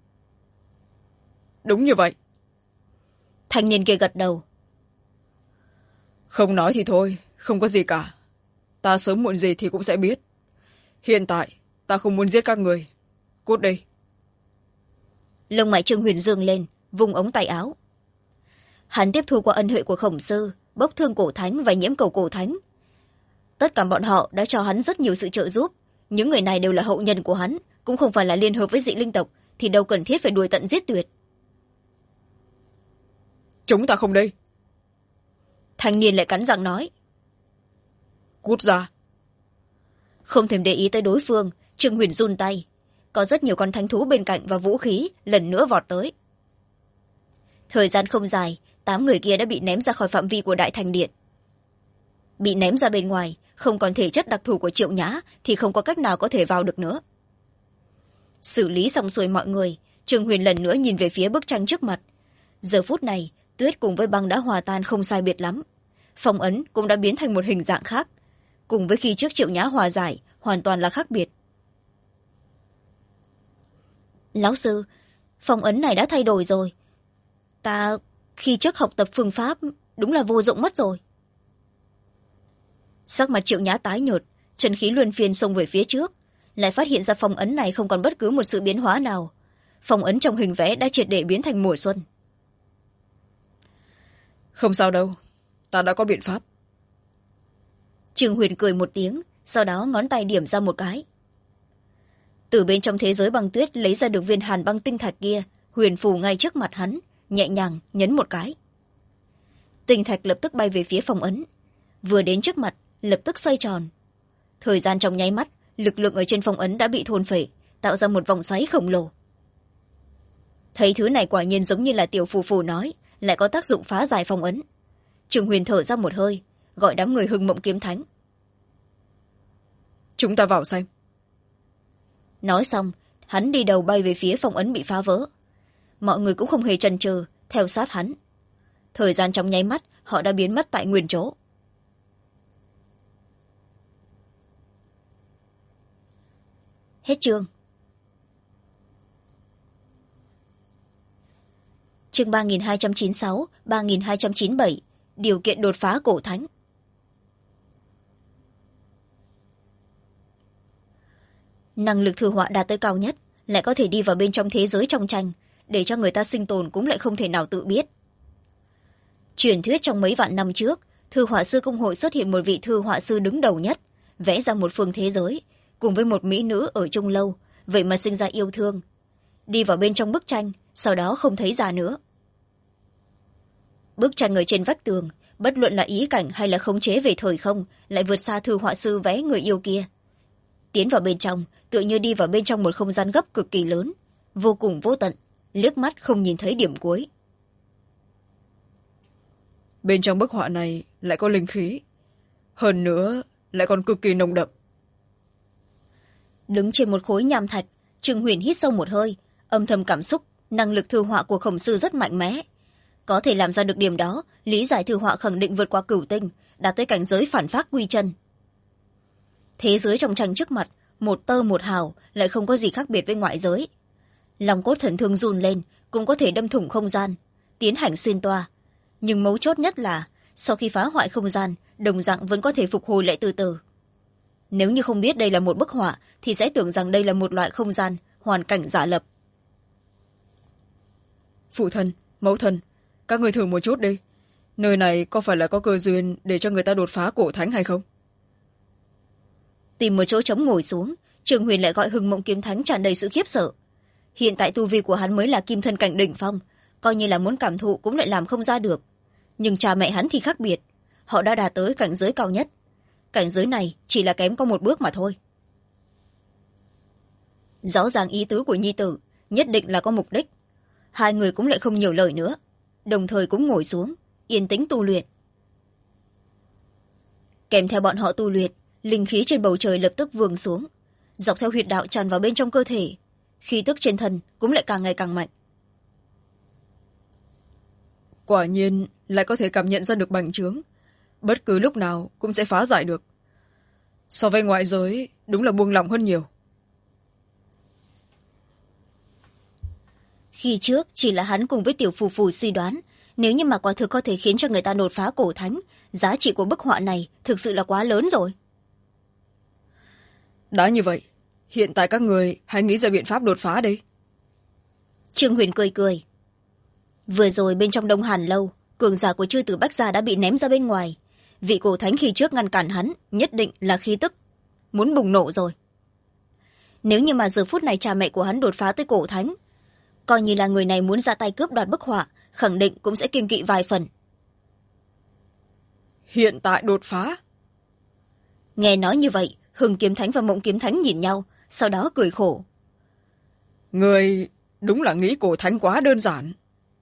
Đúng như vậy. Thanh niên kia gật đầu. Không nói thì thôi, không có gì cả. Ta sớm muộn gì thì cũng sẽ biết. Hiện tại, ta không muốn giết các người. Cút đi. Lông mày Trương Huyền dương lên, vùng ống tay áo. Hắn tiếp thu qua ân huệ của Khổng Sư, bốc thương cổ thánh và nhiễm cầu cổ thánh. Tất cả bọn họ đã cho hắn rất nhiều sự trợ giúp. Những người này đều là hậu nhân của hắn, cũng không phải là liên hợp với dị linh tộc, thì đâu cần thiết phải đuổi tận giết tuyệt. Chúng ta không đi. Thanh niên lại cắn răng nói. Cút ra. Không thèm để ý tới đối phương, Trương Huyền run tay. Có rất nhiều con thánh thú bên cạnh và vũ khí lần nữa vọt tới. Thời gian không dài, 8 người kia đã bị ném ra khỏi phạm vi của Đại Thành Điện. Bị ném ra bên ngoài, không còn thể chất đặc thù của Triệu Nhã thì không có cách nào có thể vào được nữa. Xử lý xong xuôi mọi người, Trương Huyền lần nữa nhìn về phía bức tranh trước mặt. Giờ phút này, tuyết cùng với băng đã hòa tan không sai biệt lắm. Phong ấn cũng đã biến thành một hình dạng khác. Cùng với khi trước Triệu Nhã hòa giải, hoàn toàn là khác biệt. Lão sư, phong ấn này đã thay đổi rồi. Ta khi trước học tập phương pháp đúng là vô dụng mất rồi. Sắc mặt Triệu Nhã tái nhợt, chân khí luân phiên xông về phía trước, lại phát hiện ra phong ấn này không còn bất cứ một sự biến hóa nào. Phong ấn trong hình vẽ đã triệt để biến thành mùa xuân. Không sao đâu, ta đã có biện pháp. Trương Huyền cười một tiếng, sau đó ngón tay điểm ra một cái. Từ bên trong thế giới băng tuyết lấy ra được viên hàn băng tinh thạch kia, huyền phù ngay trước mặt hắn, nhẹ nhàng nhấn một cái. Tinh thạch lập tức bay về phía phong ấn. Vừa đến trước mặt, lập tức xoay tròn. Thời gian trong nháy mắt, lực lượng ở trên phong ấn đã bị thôn phệ, tạo ra một vòng xoáy khổng lồ. Thấy thứ này quả nhiên giống như là tiểu phù phù nói, lại có tác dụng phá giải phong ấn. Trương Huyền thở ra một hơi, gọi đám người Hưng Mộng Kiếm Thánh. Chúng ta vào xem. Nói xong, hắn đi đầu bay về phía phong ấn bị phá vỡ. Mọi người cũng không hề chần chừ, theo sát hắn. Thời gian trong nháy mắt, họ đã biến mất tại nguyên chỗ. Hết chương. Chương 3296, 3297, điều kiện đột phá cổ thánh. Năng lực thư họa đạt tới cao nhất, lại có thể đi vào bên trong thế giới trong tranh, để cho người ta sinh tồn cũng lại không thể nào tự biết. Truyền thuyết trong mấy vạn năm trước, thư họa sư công hội xuất hiện một vị thư họa sư đứng đầu nhất, vẽ ra một phương thế giới, cùng với một mỹ nữ ở chung lâu, vậy mà sinh ra yêu thương. Đi vào bên trong bức tranh, sau đó không thấy ra nữa. Bức tranh ở trên vách tường, bất luận là ý cảnh hay là khống chế về thời không, lại vượt xa thư họa sư vẽ người yêu kia. Tiến vào bên trong, tựa như đi vào bên trong một không gian gấp cực kỳ lớn, vô cùng vô tận, liếc mắt không nhìn thấy điểm cuối. Bên trong bức họa này lại có linh khí, hơn nữa lại còn cực kỳ nồng đậm. Đứng trên một khối nham thạch, Trương Huyền hít sâu một hơi, âm thầm cảm xúc năng lực thư họa của Khổng Sư rất mạnh mẽ. Có thể làm ra được điểm đó, lý giải thư họa khẳng định vượt qua cửu tinh, đạt tới cảnh giới phản phác quy chân. Thế giới trong tranh trước mặt, một tơ một hào, lại không có gì khác biệt với ngoại giới. Lòng cốt thần thương run lên, cũng có thể đâm thủng không gian, tiến hành xuyên toa. Nhưng mấu chốt nhất là, sau khi phá hoại không gian, đồng dạng vẫn có thể phục hồi lại từ từ. Nếu như không biết đây là một bức họa, thì sẽ tưởng rằng đây là một loại không gian, hoàn cảnh giả lập. Phụ thân, mẫu thân, các người thử một chút đi. Nơi này có phải là có cơ duyên để cho người ta đột phá cổ thánh hay không? Tìm một chỗ trống ngồi xuống, Trương Huyền lại gọi Hưng Mộng Kiếm Thánh tràn đầy sự khiếp sợ. Hiện tại tu vi của hắn mới là kim thân cảnh đỉnh phong, coi như là muốn cảm thụ cũng lại làm không ra được. Nhưng cha mẹ hắn thì khác biệt, họ đã đạt tới cảnh giới cao nhất. Cảnh giới này chỉ là kém có một bước mà thôi. Rõ ràng ý tứ của nhi tử nhất định là có mục đích. Hai người cũng lại không nhiều lời nữa, đồng thời cũng ngồi xuống yên tĩnh tu luyện. Kèm theo bọn họ tu luyện, linh khí trên bầu trời lập tức vươn xuống, dọc theo huyệt đạo tràn vào bên trong cơ thể, khí tức trên thân cũng lại càng ngày càng mạnh. Quả nhiên lại có thể cảm nhận ra được bành trướng, bất cứ lúc nào cũng sẽ phá giải được. So với ngoại giới, đúng là buông lỏng hơn nhiều. Khi trước chỉ là hắn cùng với tiểu phù phù suy đoán, nếu như mà quả thực có thể khiến cho người ta đột phá cổ thánh, giá trị của bức họa này thực sự là quá lớn rồi. Đã như vậy, hiện tại các người hãy nghĩ ra biện pháp đột phá đi. Trương Huyền cười cười. Vừa rồi bên trong Đông Hàn lâu, cường giả của chư tử Bách gia đã bị ném ra bên ngoài. Vị cổ thánh khi trước ngăn cản hắn nhất định là khí tức muốn bùng nổ rồi. Nếu như mà giờ phút này cha mẹ của hắn đột phá tới cổ thánh, coi như là người này muốn ra tay cướp đoạt bức họa, khẳng định cũng sẽ kiêng kỵ vài phần. Hiện tại đột phá? Nghe nói như vậy, Hưng Kiếm Thánh và Mộng Kiếm Thánh nhìn nhau, sau đó cười khổ. Người đúng là nghĩ cổ thánh quá đơn giản.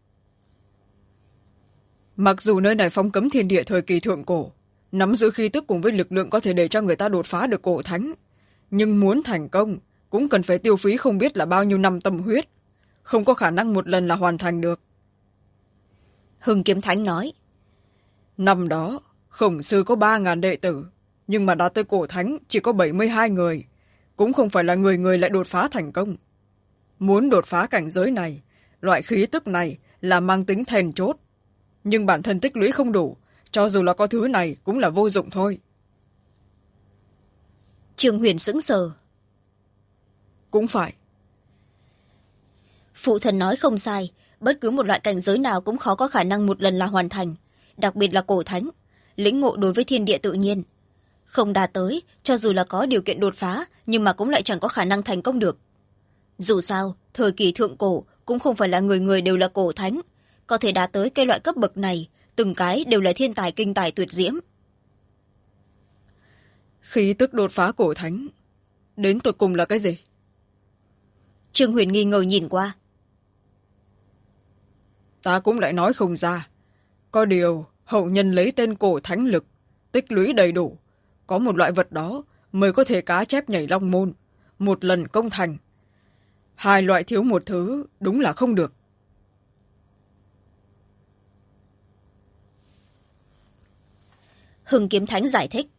Mặc dù nơi này phong cấm thiên địa thời kỳ thượng cổ, nắm giữ khí tức cùng với lực lượng có thể để cho người ta đột phá được cổ thánh, nhưng muốn thành công cũng cần phải tiêu phí không biết là bao nhiêu năm tâm huyết, không có khả năng một lần là hoàn thành được. Hưng Kiếm Thánh nói. Năm đó Khổng Sư có 3.000 đệ tử, nhưng mà đạt tới cổ thánh chỉ có 72 người, cũng không phải là người người lại đột phá thành công. Muốn đột phá cảnh giới này, loại khí tức này là mang tính then chốt, nhưng bản thân tích lũy không đủ, cho dù là có thứ này cũng là vô dụng thôi. Trương Huyền sững sờ. Cũng phải. Phụ thần nói không sai, bất cứ một loại cảnh giới nào cũng khó có khả năng một lần là hoàn thành, đặc biệt là cổ thánh, lĩnh ngộ đối với thiên địa tự nhiên. Không đạt tới, cho dù là có điều kiện đột phá, nhưng mà cũng lại chẳng có khả năng thành công được. Dù sao, thời kỳ thượng cổ cũng không phải là người người đều là cổ thánh, có thể đạt tới cái loại cấp bậc này, từng cái đều là thiên tài kinh tài tuyệt diễm. Khí tức đột phá cổ thánh, đến tột cùng là cái gì? Trương Huyền nghi ngờ nhìn qua. Ta cũng lại nói không ra. Có điều, hậu nhân lấy tên cổ thánh lực, tích lũy đầy đủ. Có một loại vật đó mới có thể cá chép nhảy long môn, một lần công thành. Hai loại thiếu một thứ đúng là không được. Hưng Kiếm Thánh giải thích.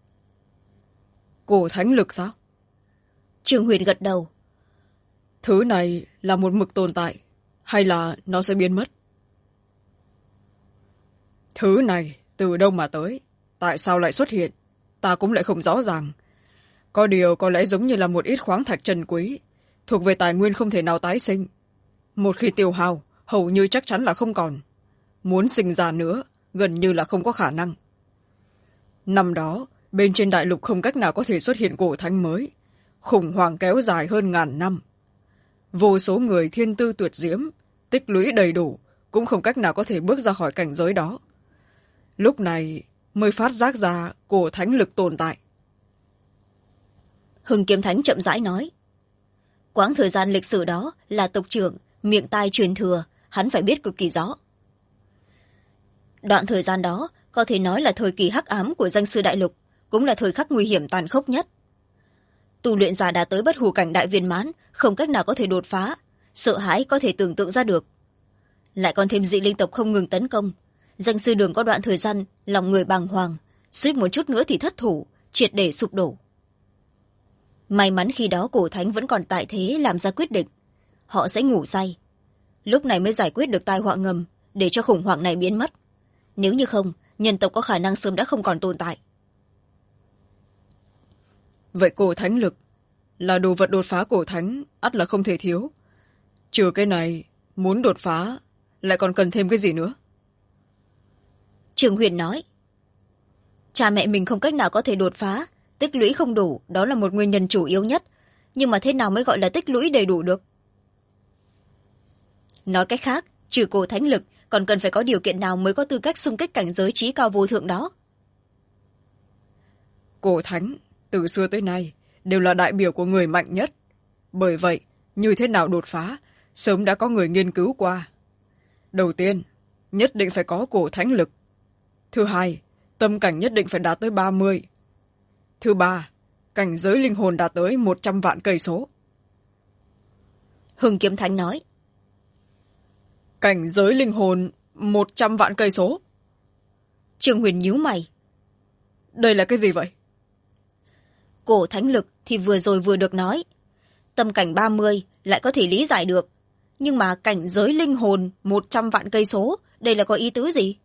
Cổ thánh lực sao? Trương Huyền gật đầu. Thứ này là một mực tồn tại, hay là nó sẽ biến mất? Thứ này từ đâu mà tới? Tại sao lại xuất hiện? Ta cũng lại không rõ ràng. Có điều có lẽ giống như là một ít khoáng thạch trân quý, thuộc về tài nguyên không thể nào tái sinh. Một khi tiêu hao, hầu như chắc chắn là không còn. Muốn sinh ra nữa, gần như là không có khả năng. Năm đó, bên trên đại lục không cách nào có thể xuất hiện cổ thánh mới. Khủng hoảng kéo dài hơn 1000 năm. Vô số người thiên tư tuyệt diễm, tích lũy đầy đủ, cũng không cách nào có thể bước ra khỏi cảnh giới đó. Lúc này mới phát giác ra cổ thánh lực tồn tại. Hưng Kiếm Thánh chậm rãi nói. Quãng thời gian lịch sử đó là tộc trưởng, miệng tai truyền thừa, hắn phải biết cực kỳ rõ. Đoạn thời gian đó có thể nói là thời kỳ hắc ám của danh sư đại lục, cũng là thời khắc nguy hiểm tàn khốc nhất. Tu luyện giả đã tới bất hủ cảnh đại viên mãn, không cách nào có thể đột phá, sợ hãi có thể tưởng tượng ra được. Lại còn thêm dị linh tộc không ngừng tấn công, danh sư đường có đoạn thời gian lòng người bàng hoàng, suýt một chút nữa thì thất thủ, triệt để sụp đổ. May mắn khi đó cổ thánh vẫn còn tại thế làm ra quyết định, họ sẽ ngủ say. Lúc này mới giải quyết được tai họa ngầm, để cho khủng hoảng này biến mất. Nếu như không, nhân tộc có khả năng sớm đã không còn tồn tại. Vậy cổ thánh lực là đồ vật đột phá cổ thánh, ắt là không thể thiếu. Trừ cái này, muốn đột phá lại còn cần thêm cái gì nữa? Trương Huyền nói. Cha mẹ mình không cách nào có thể đột phá, tích lũy không đủ, đó là một nguyên nhân chủ yếu nhất. Nhưng mà thế nào mới gọi là tích lũy đầy đủ được? Nói cách khác, trừ cổ thánh lực, còn cần phải có điều kiện nào mới có tư cách xung kích cảnh giới trí cao vô thượng đó? Cổ thánh, từ xưa tới nay, đều là đại biểu của người mạnh nhất. Bởi vậy, như thế nào đột phá, sớm đã có người nghiên cứu qua. Đầu tiên, nhất định phải có cổ thánh lực. Thứ hai, tâm cảnh nhất định phải đạt tới 30. Thứ ba, cảnh giới linh hồn đạt tới 100 vạn cây số. Hưng Kiếm Thánh nói. Cảnh giới linh hồn 100 vạn cây số? Trương Huyền nhíu mày. Đây là cái gì vậy? Cổ thánh lực thì vừa rồi vừa được nói. Tâm cảnh 30 lại có thể lý giải được. Nhưng mà cảnh giới linh hồn 100 vạn cây số, đây là có ý tứ gì?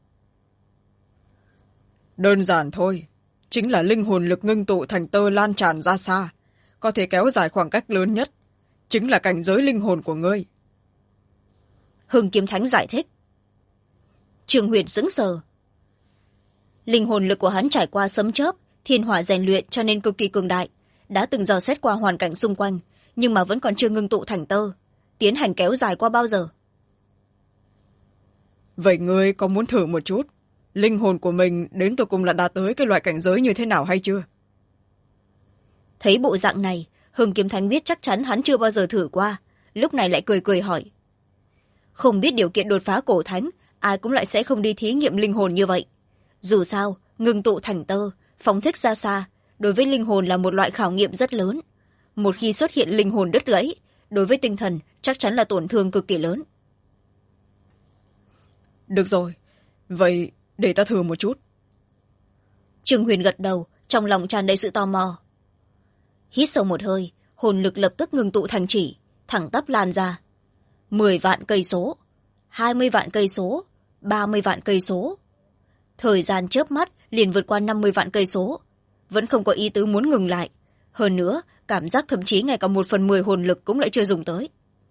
Đơn giản thôi, chính là linh hồn lực ngưng tụ thành tơ lan tràn ra xa, có thể kéo dài khoảng cách lớn nhất, chính là cảnh giới linh hồn của ngươi. Hưng Kiếm Thánh giải thích. Trương Huyền sững sờ. Linh hồn lực của hắn trải qua sấm chớp, thiên hỏa rèn luyện cho nên cực kỳ cường đại, đã từng dò xét qua hoàn cảnh xung quanh, nhưng mà vẫn còn chưa ngưng tụ thành tơ, tiến hành kéo dài qua bao giờ. Vậy ngươi có muốn thử một chút linh hồn của mình đến tột cùng là đạt tới cái loại cảnh giới như thế nào hay chưa? Thấy bộ dạng này, Hưng Kiếm Thánh biết chắc chắn hắn chưa bao giờ thử qua, lúc này lại cười cười hỏi. Không biết điều kiện đột phá cổ thánh, ai cũng lại sẽ không đi thí nghiệm linh hồn như vậy. Dù sao, ngưng tụ thành tơ, phóng thích ra xa, đối với linh hồn là một loại khảo nghiệm rất lớn. Một khi xuất hiện linh hồn đứt gãy, đối với tinh thần chắc chắn là tổn thương cực kỳ lớn. Được rồi, vậy để ta thử một chút. Trương Huyền gật đầu, trong lòng tràn đầy sự tò mò. Hít sâu một hơi, hồn lực lập tức ngưng tụ thành chỉ, thẳng tắp lan ra. 10 vạn cây số, 20 vạn cây số, 30 vạn cây số. Thời gian chớp mắt liền vượt qua 50 vạn cây số, vẫn không có ý tứ muốn ngừng lại. Hơn nữa, cảm giác thậm chí ngay cả 1/10 hồn lực cũng lại chưa dùng tới.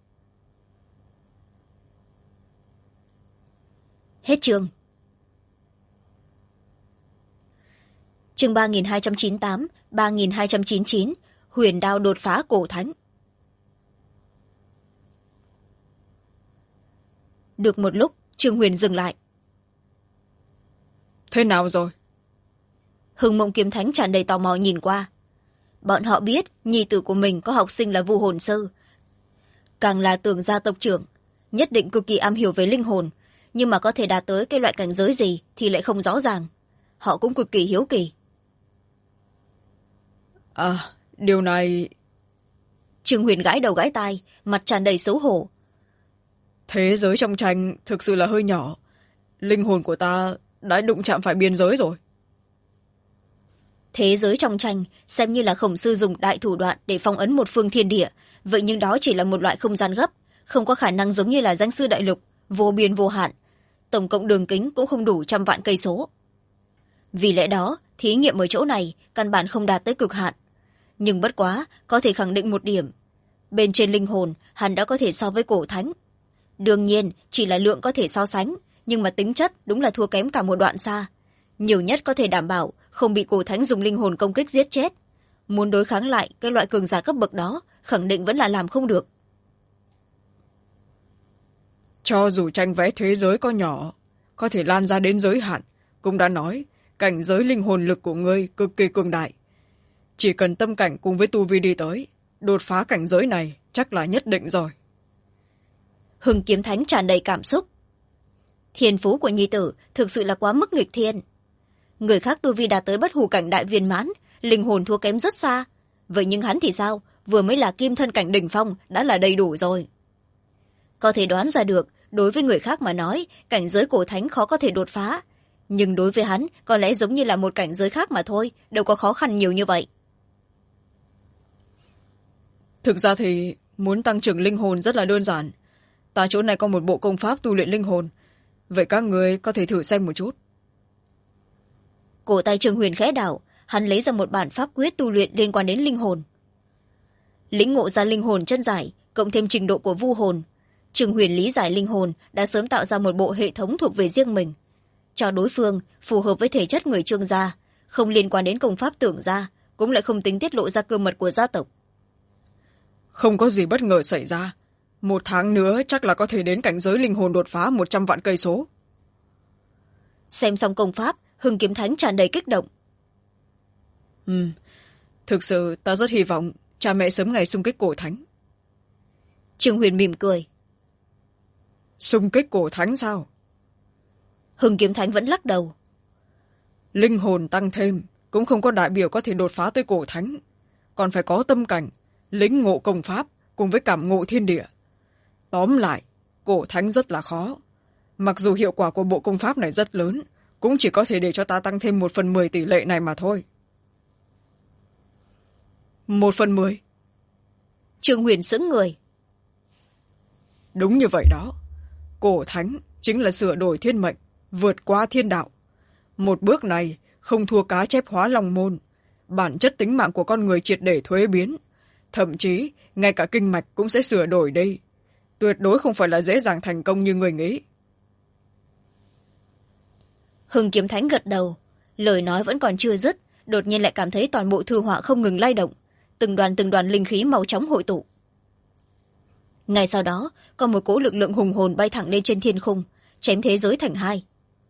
Hết chương. Chương 3298, 3299, huyền đao đột phá cổ thánh. Được một lúc, Trương Huyền dừng lại. Thế nào rồi? Hưng Mộng Kiếm Thánh tràn đầy tò mò nhìn qua. Bọn họ biết nhi tử của mình có học sinh là Vu hồn sư, càng là Tưởng gia tộc trưởng, nhất định cực kỳ am hiểu về linh hồn, nhưng mà có thể đạt tới cái loại cảnh giới gì thì lại không rõ ràng. Họ cũng cực kỳ hiếu kỳ. Điều này... Trương Huyền gãi đầu gãi tai, mặt tràn đầy xấu hổ. Thế giới trong tranh thực sự là hơi nhỏ. Linh hồn của ta đã đụng chạm phải biên giới rồi. Thế giới trong tranh xem như là Khổng sư dùng đại thủ đoạn để phong ấn một phương thiên địa, vậy nhưng đó chỉ là một loại không gian gấp, không có khả năng giống như là danh sư đại lục, vô biên vô hạn. Tổng cộng đường kính cũng không đủ 100 vạn cây số. Vì lẽ đó, thí nghiệm ở chỗ này căn bản không đạt tới cực hạn. Nhưng bất quá, có thể khẳng định một điểm. Bên trên linh hồn, hắn đã có thể so với cổ thánh. Đương nhiên, chỉ là lượng có thể so sánh, nhưng mà tính chất đúng là thua kém cả một đoạn xa. Nhiều nhất có thể đảm bảo không bị cổ thánh dùng linh hồn công kích giết chết. Muốn đối kháng lại cái loại cường giả cấp bậc đó, khẳng định vẫn là làm không được. Cho dù tranh vẽ thế giới có nhỏ, có thể lan ra đến giới hạn, cũng đã nói cảnh giới linh hồn lực của ngươi cực kỳ cường đại. Chỉ cần tâm cảnh cùng với tu vi đi tới, đột phá cảnh giới này chắc là nhất định rồi. Hưng Kiếm Thánh tràn đầy cảm xúc. Thiên phú của nhi tử thực sự là quá mức nghịch thiên. Người khác tu vi đạt tới bất hủ cảnh đại viên mãn, linh hồn thua kém rất xa. Vậy nhưng hắn thì sao? Vừa mới là kim thân cảnh đỉnh phong đã là đầy đủ rồi. Có thể đoán ra được, đối với người khác mà nói, cảnh giới cổ thánh khó có thể đột phá. Nhưng đối với hắn, có lẽ giống như là một cảnh giới khác mà thôi, đâu có khó khăn nhiều như vậy. Thực ra thì muốn tăng trưởng linh hồn rất là đơn giản. Ta chỗ này có một bộ công pháp tu luyện linh hồn. Vậy các người có thể thử xem một chút. Cổ tay Trương Huyền khẽ đảo, hắn lấy ra một bản pháp quyết tu luyện liên quan đến linh hồn. Lĩnh ngộ ra linh hồn chân giải, cộng thêm trình độ của vu hồn. Trương Huyền lý giải linh hồn đã sớm tạo ra một bộ hệ thống thuộc về riêng mình. Cho đối phương phù hợp với thể chất người Trương gia, không liên quan đến công pháp Tưởng gia, cũng lại không tính tiết lộ ra cơ mật của gia tộc. Không có gì bất ngờ xảy ra. 1 tháng nữa chắc là có thể đến cảnh giới linh hồn đột phá 100 vạn cây số. Xem xong công pháp, Hưng Kiếm Thánh tràn đầy kích động. Thực sự ta rất hy vọng cha mẹ sớm ngày xung kích cổ thánh. Trương Huyền mỉm cười. Xung kích cổ thánh sao? Hưng Kiếm Thánh vẫn lắc đầu. Linh hồn tăng thêm cũng không có đại biểu có thể đột phá tới cổ thánh. Còn phải có tâm cảnh, lĩnh ngộ công pháp cùng với cảm ngộ thiên địa. Tóm lại, cổ thánh rất là khó. Mặc dù hiệu quả của bộ công pháp này rất lớn, cũng chỉ có thể để cho ta tăng thêm 1/10 tỷ lệ này mà thôi. 1/10? Trương Huyền sững người. Đúng như vậy đó. Cổ thánh chính là sửa đổi thiên mệnh, vượt qua thiên đạo. Một bước này không thua cá chép hóa long môn. Bản chất tính mạng của con người triệt để thuế biến. Thậm chí, ngay cả kinh mạch cũng sẽ sửa đổi đây. Tuyệt đối không phải là dễ dàng thành công như người nghĩ. Hưng Kiếm Thánh gật đầu. Lời nói vẫn còn chưa dứt, đột nhiên lại cảm thấy toàn bộ thư họa không ngừng lay động. Từng đoàn linh khí màu chóng hội tụ. Ngay sau đó, có một cỗ lực lượng hùng hồn bay thẳng lên trên thiên khung, chém thế giới thành hai.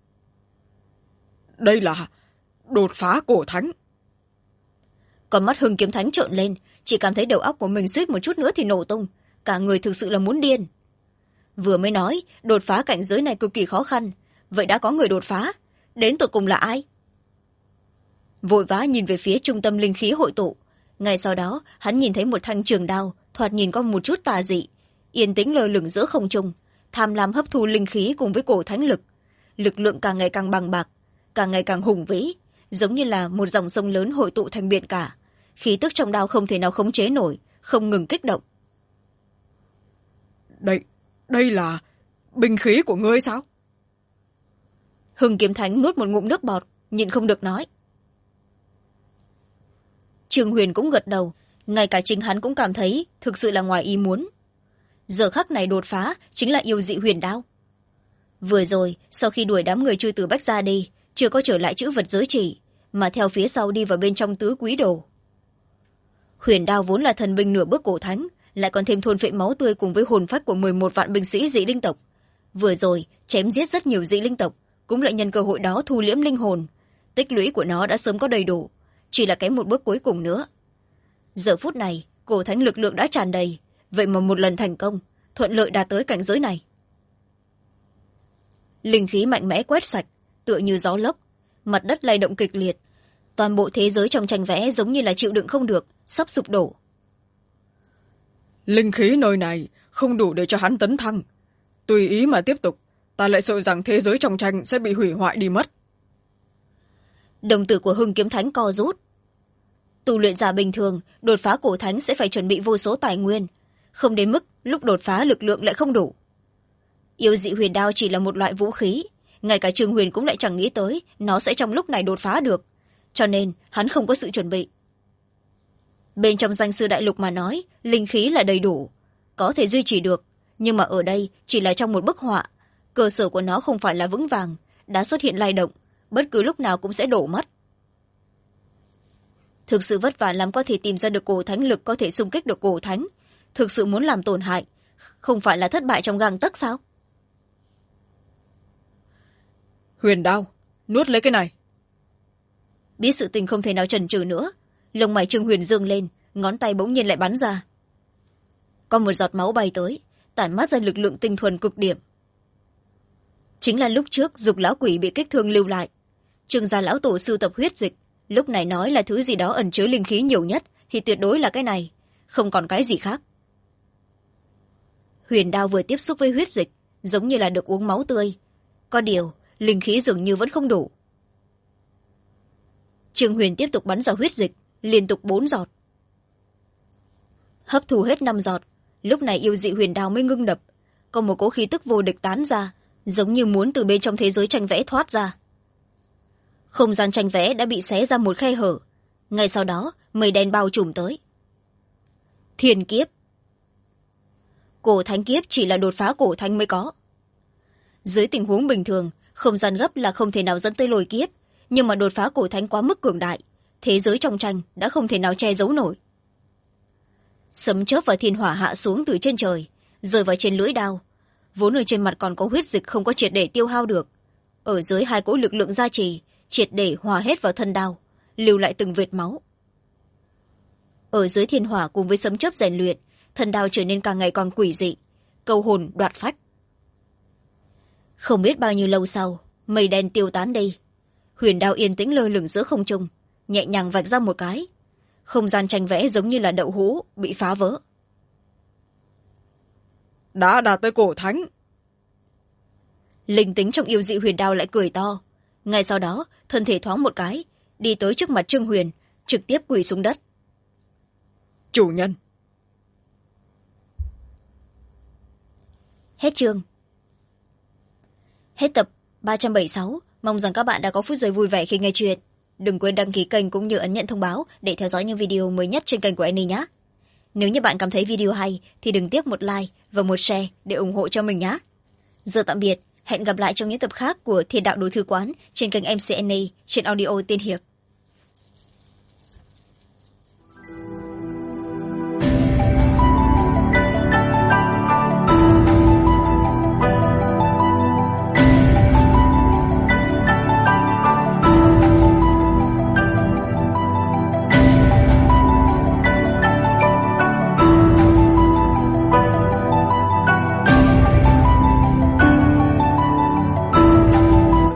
Đây là đột phá cổ thánh. Con mắt Hưng Kiếm Thánh trợn lên, chỉ cảm thấy đầu óc của mình suýt một chút nữa thì nổ tung. Cả người thực sự là muốn điên. Vừa mới nói, đột phá cảnh giới này cực kỳ khó khăn. Vậy đã có người đột phá. Đến tụi cùng là ai? Vội vã nhìn về phía trung tâm linh khí hội tụ. Ngay sau đó, hắn nhìn thấy một thanh trường đao, thoạt nhìn có một chút tà dị. Yên tĩnh lơ lửng giữa không trung, tham lam hấp thu linh khí cùng với cổ thánh lực. Lực lượng càng ngày càng bằng bạc, càng ngày càng hùng vĩ, giống như là một dòng sông lớn hội tụ thành biển cả. Khí tức trong đao không thể nào khống chế nổi, không ngừng kích động. Đây là binh khí của ngươi sao? Hưng Kiếm Thánh nuốt một ngụm nước bọt, nhịn không được nói. Trương Huyền cũng gật đầu, ngay cả chính hắn cũng cảm thấy thực sự là ngoài ý muốn. Giờ khắc này đột phá chính là yêu dị huyền đao. Vừa rồi, sau khi đuổi đám người chư tử Bách ra đi, chưa có trở lại chữ vật giới chỉ, mà theo phía sau đi vào bên trong tứ quý đồ. Huyền đao vốn là thần binh nửa bước cổ thánh, lại còn thêm thôn phệ máu tươi cùng với hồn phách của 11 vạn binh sĩ dị linh tộc. Vừa rồi, chém giết rất nhiều dị linh tộc, cũng lại nhân cơ hội đó thu liễm linh hồn. Tích lũy của nó đã sớm có đầy đủ, chỉ là kém một bước cuối cùng nữa. Giờ phút này, cổ thánh lực lượng đã tràn đầy, vậy mà một lần thành công, thuận lợi đạt tới cảnh giới này. Linh khí mạnh mẽ quét sạch, tựa như gió lốc, mặt đất lay động kịch liệt. Toàn bộ thế giới trong tranh vẽ giống như là chịu đựng không được, sắp sụp đổ. Linh khí nơi này không đủ để cho hắn tấn thăng. Tùy ý mà tiếp tục, ta lại sợ rằng thế giới trong tranh sẽ bị hủy hoại đi mất. Đồng tử của Hưng Kiếm Thánh co rút. Tu luyện giả bình thường, đột phá cổ thánh sẽ phải chuẩn bị vô số tài nguyên, không đến mức lúc đột phá lực lượng lại không đủ. Yêu dị huyền đao chỉ là một loại vũ khí, ngay cả Trương Huyền cũng lại chẳng nghĩ tới nó sẽ trong lúc này đột phá được, cho nên hắn không có sự chuẩn bị. Bên trong danh sư đại lục mà nói, linh khí là đầy đủ, có thể duy trì được, nhưng mà ở đây chỉ là trong một bức họa, cơ sở của nó không phải là vững vàng, đã xuất hiện lay động, bất cứ lúc nào cũng sẽ đổ mất. Thực sự vất vả lắm có thể tìm ra được cổ thánh lực có thể xung kích được cổ thánh, thực sự muốn làm tổn hại, không phải là thất bại trong gang tấc sao? Huyền đao, nuốt lấy cái này. Biết sự tình không thể nào chần chừ nữa, lông mày Trương Huyền dương lên, ngón tay bỗng nhiên lại bắn ra. Có một giọt máu bay tới, tản mát ra lực lượng tinh thuần cực điểm. Chính là lúc trước Dục lão quỷ bị kích thương lưu lại. Trương gia lão tổ sưu tập huyết dịch, lúc này nói là thứ gì đó ẩn chứa linh khí nhiều nhất thì tuyệt đối là cái này, không còn cái gì khác. Huyền đao vừa tiếp xúc với huyết dịch, giống như là được uống máu tươi. Có điều, linh khí dường như vẫn không đủ. Trương Huyền tiếp tục bắn ra huyết dịch, liên tục 4 giọt. Hấp thu hết 5 giọt, lúc này yêu dị huyền đao mới ngưng đập, có một cỗ khí tức vô địch tán ra, giống như muốn từ bên trong thế giới tranh vẽ thoát ra. Không gian tranh vẽ đã bị xé ra một khe hở, ngay sau đó mây đen bao trùm tới. Thiên kiếp. Cổ thánh kiếp chỉ là đột phá cổ thánh mới có. Dưới tình huống bình thường, không gian gấp là không thể nào dẫn tới lôi kiếp, nhưng mà đột phá cổ thánh quá mức cường đại, thế giới trong tranh đã không thể nào che giấu nổi. Sấm chớp và thiên hỏa hạ xuống từ trên trời, rơi vào trên lưỡi đao, vốn ở trên mặt còn có huyết dịch không có triệt để tiêu hao được, ở dưới hai cỗ lực lượng gia trì triệt để hòa hết vào thân đao, lưu lại từng vệt máu. Ở dưới thiên hỏa cùng với sấm chớp rèn luyện, thân đao trở nên càng ngày càng quỷ dị, câu hồn đoạt phách. Không biết bao nhiêu lâu sau, mây đen tiêu tán đi, huyền đao yên tĩnh lơ lửng giữa không trung, nhẹ nhàng vạch ra một cái, không gian tranh vẽ giống như là đậu hũ bị phá vỡ. Đã đạt tới cổ thánh. Linh tính trong yêu dị huyền đao lại cười to, ngay sau đó thân thể thoáng một cái, đi tới trước mặt Trương Huyền, trực tiếp quỳ xuống đất. Chủ nhân. Hết chương. Hết tập 376. Mong rằng các bạn đã có phút giây vui vẻ khi nghe chuyện. Đừng quên đăng ký kênh cũng như ấn nhận thông báo để theo dõi những video mới nhất trên kênh của Annie nhé. Nếu như bạn cảm thấy video hay thì đừng tiếc một like và một share để ủng hộ cho mình nhé. Giờ tạm biệt, hẹn gặp lại trong những tập khác của Thiên đạo đối thư quán trên kênh MC Annie trên audio Tiên Hiệp.